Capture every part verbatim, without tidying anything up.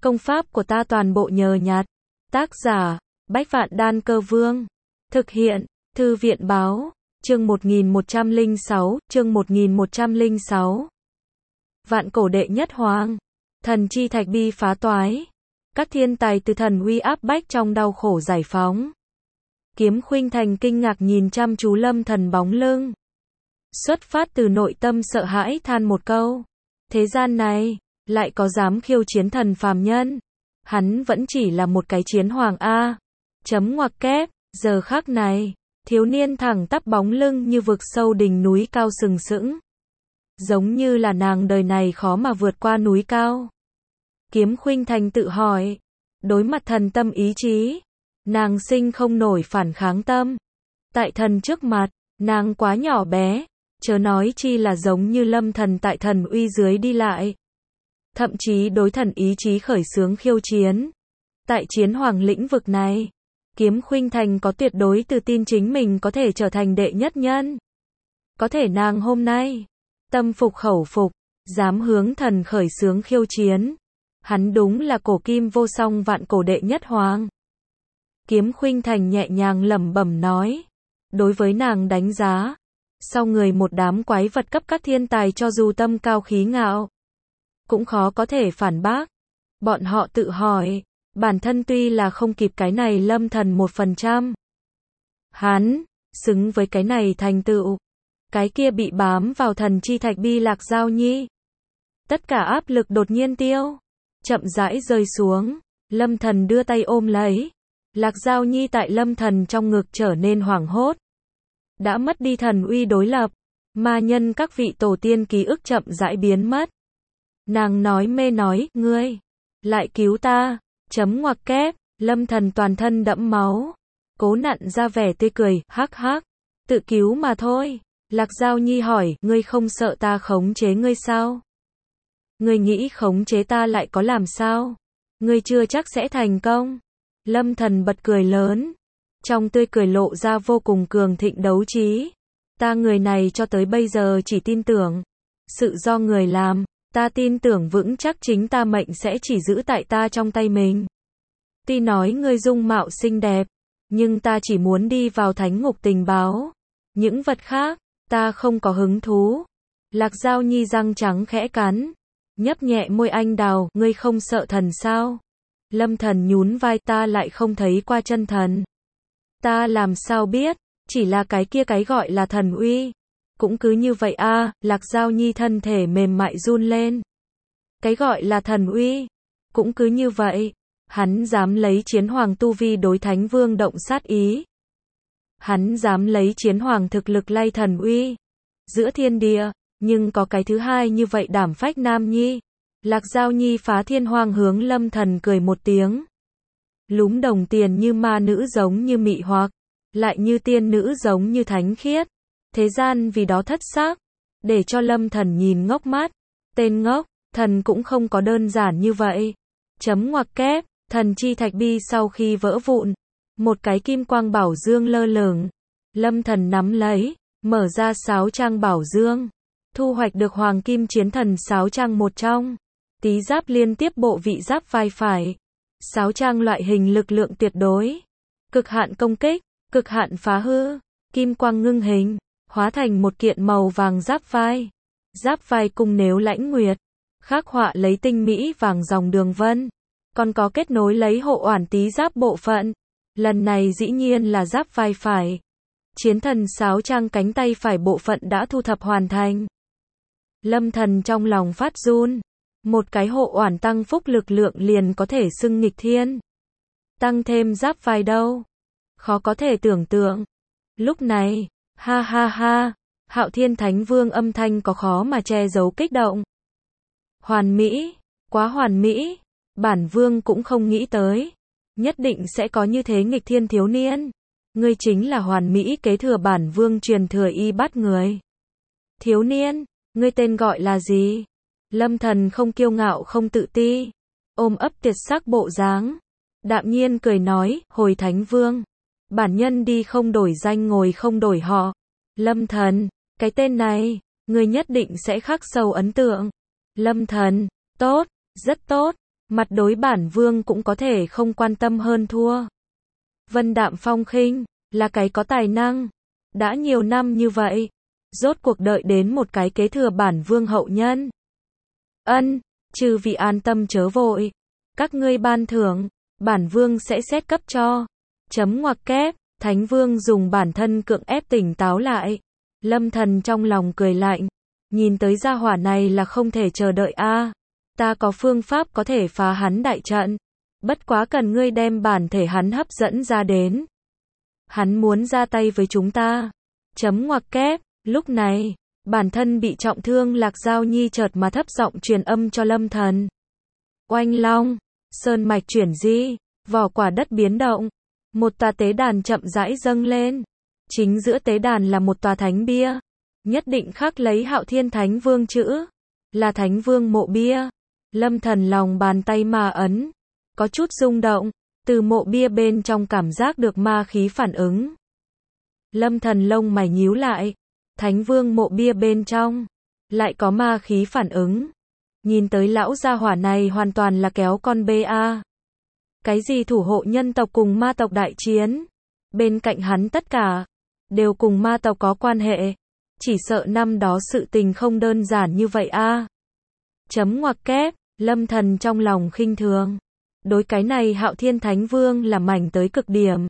Công pháp của ta toàn bộ nhờ nhặt. Tác giả, Bách Vạn Đan Cơ Vương. Thực hiện, Thư viện Báo. Chương một nghìn một trăm lẻ sáu, chương một nghìn một trăm lẻ sáu. Vạn cổ đệ nhất hoàng. Thần chi thạch bi phá toái. Các thiên tài từ thần uy áp bách trong đau khổ giải phóng. Kiếm Khuynh Thành kinh ngạc nhìn chăm chú Lâm Thần bóng lưng. Xuất phát từ nội tâm sợ hãi than một câu. Thế gian này, lại có dám khiêu chiến thần phàm nhân. Hắn vẫn chỉ là một cái chiến hoàng A. Chấm ngoặc kép, giờ khắc này, thiếu niên thẳng tắp bóng lưng như vực sâu đỉnh núi cao sừng sững. Giống như là nàng đời này khó mà vượt qua núi cao. Kiếm Khuynh Thành tự hỏi, đối mặt thần tâm ý chí, nàng sinh không nổi phản kháng tâm. Tại thần trước mặt, nàng quá nhỏ bé, chớ nói chi là giống như Lâm Thần tại thần uy dưới đi lại. Thậm chí đối thần ý chí khởi xướng khiêu chiến. Tại chiến hoàng lĩnh vực này, Kiếm Khuynh Thành có tuyệt đối tự tin chính mình có thể trở thành đệ nhất nhân. Có thể nàng hôm nay, tâm phục khẩu phục, dám hướng thần khởi xướng khiêu chiến. Hắn đúng là cổ kim vô song vạn cổ đệ nhất hoàng. Kiếm Khuynh Thành nhẹ nhàng lẩm bẩm nói. Đối với nàng đánh giá, sau người một đám quái vật cấp các thiên tài cho dù tâm cao khí ngạo, cũng khó có thể phản bác. Bọn họ tự hỏi, bản thân tuy là không kịp cái này Lâm Thần một phần trăm. Hắn, xứng với cái này thành tựu. Cái kia bị bám vào thần chi thạch bi Lạc Giao Nhi. Tất cả áp lực đột nhiên tiêu. Chậm rãi rơi xuống. Lâm Thần đưa tay ôm lấy. Lạc Giao Nhi tại Lâm Thần trong ngực trở nên hoảng hốt. Đã mất đi thần uy đối lập. Ma nhân các vị tổ tiên ký ức chậm rãi biến mất. Nàng nói mê nói, ngươi, lại cứu ta, chấm ngoặc kép, Lâm Thần toàn thân đẫm máu. Cố nặn ra vẻ tươi cười, hắc hắc, tự cứu mà thôi. Lạc Giao Nhi hỏi, ngươi không sợ ta khống chế ngươi sao? Ngươi nghĩ khống chế ta lại có làm sao? Ngươi chưa chắc sẽ thành công. Lâm Thần bật cười lớn. Trong tươi cười lộ ra vô cùng cường thịnh đấu trí. Ta người này cho tới bây giờ chỉ tin tưởng. Sự do người làm. Ta tin tưởng vững chắc chính ta mệnh sẽ chỉ giữ tại ta trong tay mình. Tuy nói ngươi dung mạo xinh đẹp. Nhưng ta chỉ muốn đi vào thánh ngục tình báo. Những vật khác, ta không có hứng thú. Lạc Giao Nhi răng trắng khẽ cắn. Nhấp nhẹ môi anh đào, ngươi không sợ thần sao? Lâm Thần nhún vai, ta lại không thấy qua chân thần. Ta làm sao biết, chỉ là cái kia cái gọi là thần uy. Cũng cứ như vậy a. À, Lạc Giao Nhi thân thể mềm mại run lên. Cái gọi là thần uy. Cũng cứ như vậy. Hắn dám lấy chiến hoàng tu vi đối thánh vương động sát ý. Hắn dám lấy chiến hoàng thực lực lay thần uy. Giữa thiên địa, nhưng có cái thứ hai như vậy đảm phách nam nhi. Lạc Giao Nhi phá thiên hoang hướng Lâm Thần cười một tiếng. Lúm đồng tiền như ma nữ giống như mị hoặc, lại như tiên nữ giống như thánh khiết. Thế gian vì đó thất xác, để cho Lâm Thần nhìn ngốc mắt. Tên ngốc, thần cũng không có đơn giản như vậy. Chấm ngoặc kép, thần chi thạch bi sau khi vỡ vụn, một cái kim quang bảo dương lơ lửng. Lâm Thần nắm lấy, mở ra sáo trang bảo dương, thu hoạch được hoàng kim chiến thần sáo trang một trong. Tí giáp liên tiếp bộ vị giáp vai phải. Sáo trang loại hình lực lượng tuyệt đối. Cực hạn công kích, cực hạn phá hư. Kim quang ngưng hình, hóa thành một kiện màu vàng giáp vai. Giáp vai cung nếu lãnh nguyệt. Khắc họa lấy tinh mỹ vàng dòng đường vân. Còn có kết nối lấy hộ oản tí giáp bộ phận. Lần này dĩ nhiên là giáp vai phải. Chiến thần sáo trang cánh tay phải bộ phận đã thu thập hoàn thành. Lâm Thần trong lòng phát run. Một cái hộ oản tăng phúc lực lượng liền có thể xưng nghịch thiên. Tăng thêm giáp vai đâu? Khó có thể tưởng tượng. Lúc này, ha ha ha, Hạo Thiên Thánh Vương âm thanh có khó mà che giấu kích động. Hoàn mỹ, quá hoàn mỹ, bản vương cũng không nghĩ tới. Nhất định sẽ có như thế nghịch thiên thiếu niên. Ngươi chính là hoàn mỹ kế thừa bản vương truyền thừa y bắt người. Thiếu niên, ngươi tên gọi là gì? Lâm Thần không kiêu ngạo không tự ti, ôm ấp tuyệt sắc bộ dáng, đạm nhiên cười nói, hồi Thánh Vương, bản nhân đi không đổi danh ngồi không đổi họ. Lâm Thần, cái tên này, người nhất định sẽ khắc sâu ấn tượng. Lâm Thần, tốt, rất tốt, Mặt đối bản vương cũng có thể không quan tâm hơn thua. Vân đạm phong khinh, là cái có tài năng. Đã nhiều năm như vậy, rốt cuộc đợi đến một cái kế thừa bản vương hậu nhân. Ân, chư vị an tâm chớ vội. Các ngươi ban thưởng, bản vương sẽ xét cấp cho. Chấm ngoặc kép, Thánh vương dùng bản thân cưỡng ép tỉnh táo lại. Lâm Thần trong lòng cười lạnh. Nhìn tới gia hỏa này là không thể chờ đợi a. À, ta có phương pháp có thể phá hắn đại trận. Bất quá cần ngươi đem bản thể hắn hấp dẫn ra đến. Hắn muốn ra tay với chúng ta. Chấm ngoặc kép, lúc này, bản thân bị trọng thương Lạc Giao Nhi chợt mà thấp giọng truyền âm cho Lâm Thần. Oanh long, sơn mạch chuyển di, vỏ quả đất biến động. Một tòa tế đàn chậm rãi dâng lên. Chính giữa tế đàn là một tòa thánh bia. Nhất định khắc lấy Hạo Thiên Thánh Vương chữ. Là Thánh Vương mộ bia. Lâm Thần lòng bàn tay mà ấn. Có chút rung động. Từ mộ bia bên trong cảm giác được ma khí phản ứng. Lâm Thần lông mày nhíu lại. Thánh Vương mộ bia bên trong. Lại có ma khí phản ứng. Nhìn tới lão gia hỏa này hoàn toàn là kéo con bê a. Cái gì thủ hộ nhân tộc cùng ma tộc đại chiến. Bên cạnh hắn tất cả. Đều cùng ma tộc có quan hệ. Chỉ sợ năm đó sự tình không đơn giản như vậy a. Chấm ngoặc kép, Lâm Thần trong lòng khinh thường. Đối cái này Hạo Thiên Thánh Vương là mảnh tới cực điểm.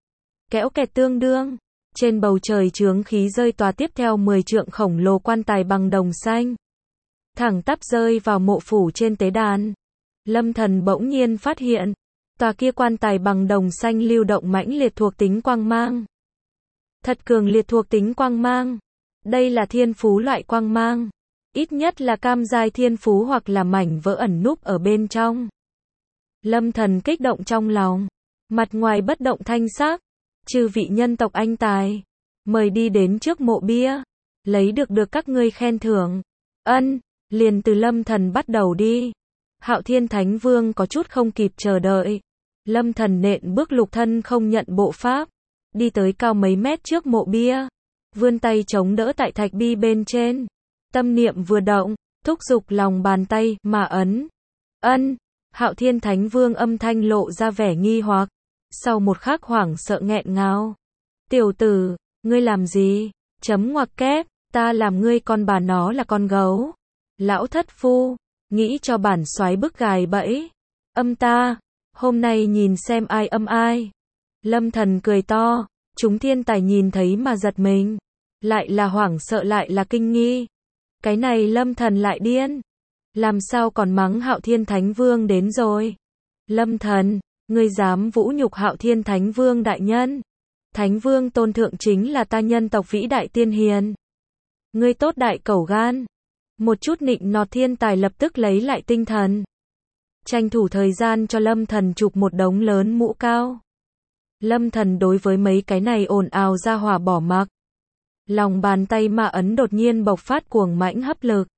Kéo kẹt tương đương. Trên bầu trời chướng khí rơi tòa tiếp theo mười trượng khổng lồ quan tài bằng đồng xanh. Thẳng tắp rơi vào mộ phủ trên tế đàn. Lâm Thần bỗng nhiên phát hiện. Tòa kia quan tài bằng đồng xanh lưu động mãnh liệt thuộc tính quang mang. Thật cường liệt thuộc tính quang mang. Đây là thiên phú loại quang mang. Ít nhất là cam giai thiên phú hoặc là mảnh vỡ ẩn núp ở bên trong. Lâm Thần kích động trong lòng. Mặt ngoài bất động thanh sắc. Chư vị nhân tộc anh tài. Mời đi đến trước mộ bia. Lấy được được các ngươi khen thưởng. Ân, liền từ Lâm Thần bắt đầu đi. Hạo Thiên Thánh Vương có chút không kịp chờ đợi. Lâm Thần nện bước lục thân không nhận bộ pháp. Đi tới cao mấy mét trước mộ bia. Vươn tay chống đỡ tại thạch bi bên trên. Tâm niệm vừa động, thúc giục lòng bàn tay, mà ấn. Ân, Hạo Thiên Thánh Vương âm thanh lộ ra vẻ nghi hoặc. Sau một khắc hoảng sợ nghẹn ngào. Tiểu tử, ngươi làm gì? Chấm ngoặc kép, ta làm ngươi con bà nó là con gấu. Lão thất phu, nghĩ cho bản soái bức gài bẫy. Âm ta, hôm nay nhìn xem ai âm ai. Lâm Thần cười to, chúng thiên tài nhìn thấy mà giật mình. Lại là hoảng sợ lại là kinh nghi. Cái này Lâm Thần lại điên. Làm sao còn mắng Hạo Thiên Thánh Vương đến rồi. Lâm Thần, ngươi dám vũ nhục Hạo Thiên Thánh Vương đại nhân. Thánh Vương tôn thượng chính là ta nhân tộc vĩ đại tiên hiền. Ngươi tốt đại cẩu gan. Một chút nịnh nọt thiên tài lập tức lấy lại tinh thần. Tranh thủ thời gian cho Lâm Thần chụp một đống lớn mũ cao. Lâm Thần đối với mấy cái này ồn ào ra hỏa bỏ mặc. Lòng bàn tay mà ấn đột nhiên bộc phát cuồng mãnh hấp lực.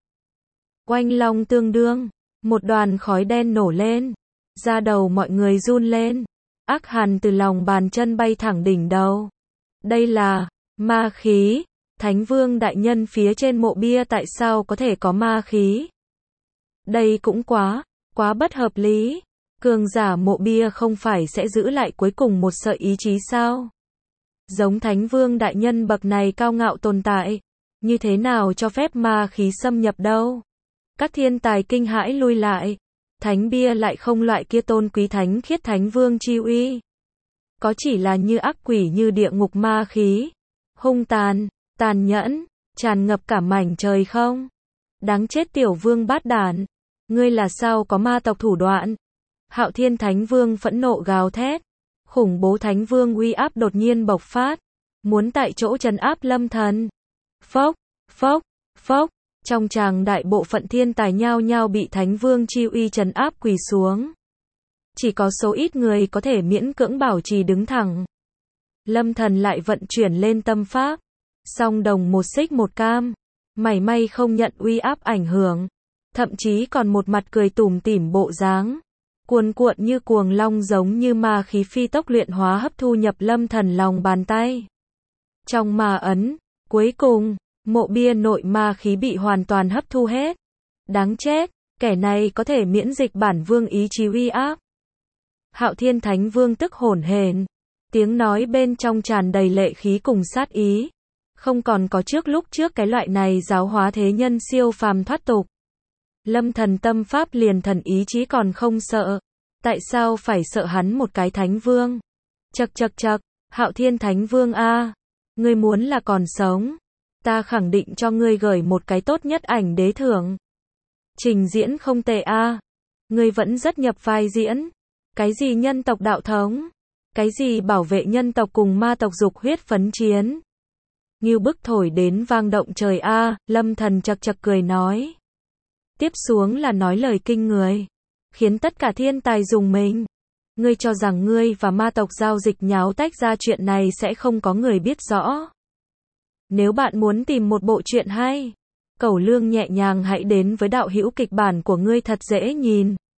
Oanh long tương đương, một đoàn khói đen nổ lên. Da đầu mọi người run lên. Ác hàn từ lòng bàn chân bay thẳng đỉnh đầu. Đây là ma khí. Thánh Vương đại nhân phía trên mộ bia tại sao có thể có ma khí? Đây cũng quá, quá bất hợp lý. Cường giả mộ bia không phải sẽ giữ lại cuối cùng một sợi ý chí sao? Giống Thánh Vương đại nhân bậc này cao ngạo tồn tại, như thế nào cho phép ma khí xâm nhập đâu? Các thiên tài kinh hãi lui lại. Thánh bia lại không loại kia tôn quý thánh khiết Thánh Vương chi uy. Có chỉ là như ác quỷ như địa ngục ma khí. Hung tàn, tàn nhẫn, tràn ngập cả mảnh trời không? Đáng chết tiểu vương bát đản. Ngươi là sao có ma tộc thủ đoạn? Hạo Thiên Thánh Vương phẫn nộ gào thét. Khủng bố Thánh Vương uy áp đột nhiên bộc phát. Muốn tại chỗ trấn áp Lâm Thần. Phốc, phốc, phốc. Trong tràng đại bộ phận thiên tài nhao nhao bị Thánh Vương chi uy trấn áp quỳ xuống. Chỉ có số ít người có thể miễn cưỡng bảo trì đứng thẳng. Lâm Thần lại vận chuyển lên tâm pháp. Song đồng một xích một cam. Mảy may không nhận uy áp ảnh hưởng. Thậm chí còn một mặt cười tủm tỉm bộ dáng. Cuồn cuộn như cuồng long giống như ma khí phi tốc luyện hóa hấp thu nhập Lâm Thần lòng bàn tay. Trong ma ấn, cuối cùng, mộ bia nội ma khí bị hoàn toàn hấp thu hết. Đáng chết, Kẻ này có thể miễn dịch bản vương ý chí uy áp. Hạo Thiên Thánh Vương tức hổn hển, tiếng nói bên trong tràn đầy lệ khí cùng sát ý. Không còn có trước lúc trước cái loại này giáo hóa thế nhân siêu phàm thoát tục. Lâm Thần tâm pháp liền thần ý chí còn không sợ. Tại sao phải sợ hắn một cái Thánh Vương? Chậc chậc chậc, Hạo Thiên Thánh Vương a, ngươi muốn là còn sống, ta khẳng định cho ngươi gửi một cái tốt nhất ảnh đế thưởng. Trình diễn không tệ a, ngươi vẫn rất nhập vai diễn. Cái gì nhân tộc đạo thống? Cái gì bảo vệ nhân tộc cùng ma tộc dục huyết phấn chiến? Ngưu bức thổi đến vang động trời a, Lâm Thần chậc chậc cười nói. Tiếp xuống là nói lời kinh người, khiến tất cả thiên tài dùng mình. Ngươi cho rằng ngươi và ma tộc giao dịch nháo tách ra chuyện này sẽ không có người biết rõ. Nếu bạn muốn tìm một bộ truyện hay, Cẩu Lương nhẹ nhàng hãy đến với đạo hữu kịch bản của ngươi thật dễ nhìn.